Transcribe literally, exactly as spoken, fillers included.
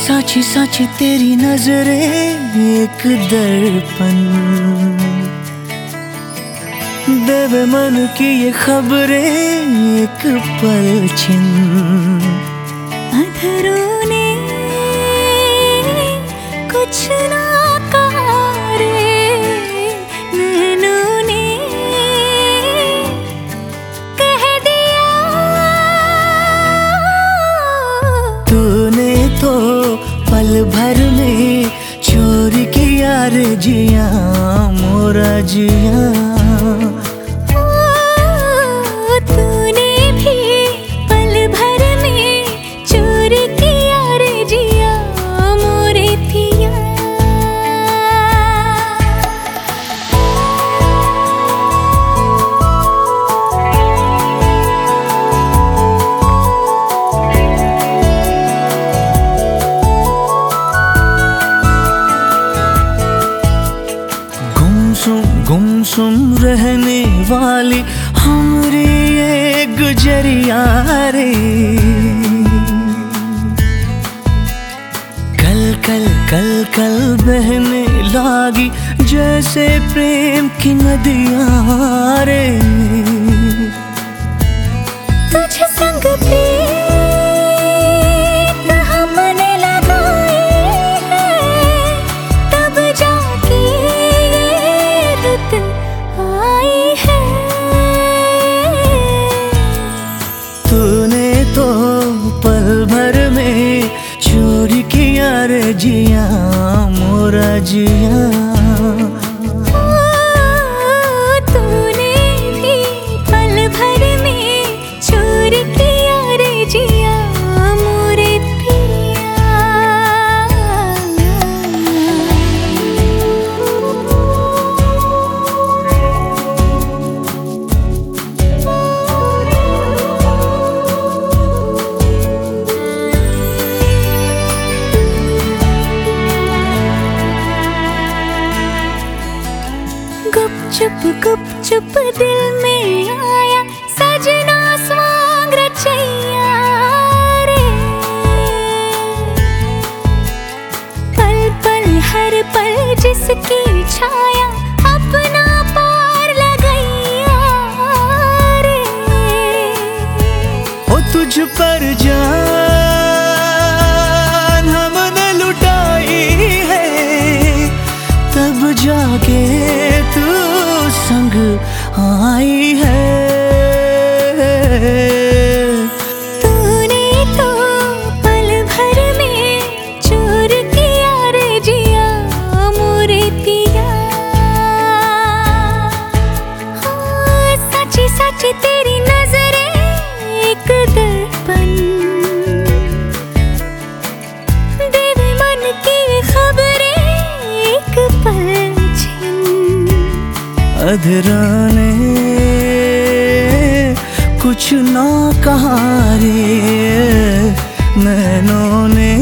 साची साची तेरी नजरें एक दर्पण, देवे मन की ये खबरें एक पलछिन। अधरों ने कुछ ना कहा रे, नैनों ने कह दिया। तूने तो पल भर में चोरी किया रे जिया मोरा जिया। तूने भी पल भर में चोरी किया रे जिया मोरे पिया। गुमसुम रहने वाली हमरी ये गुजरिया रे, कल कल कल कल बहने लागी जैसे प्रेम की नदियाँ रे। तुझ संग पे चोरी किया रे जिया मोरा जिया। तूने भी पल भर में चोरी किया रे जिया मोरे पिया। चुप गुप चुप दिल में आया सजना स्वांग रचैया रे। पल पल हर पल जिसकी छाया अपना पार लगैया रे। ओ तुझ पर जान हमने लुटाई है, तब जाके तू संग आई है। तूने तो पल भर में चोर किया रे जिया मोरे पिया। हाँ, साची साची तेरी नजरें एक दर्पण, देवे मन की खबरें एक पलछिन। अधरों ने कुछ ना कहा रे, नैनों ने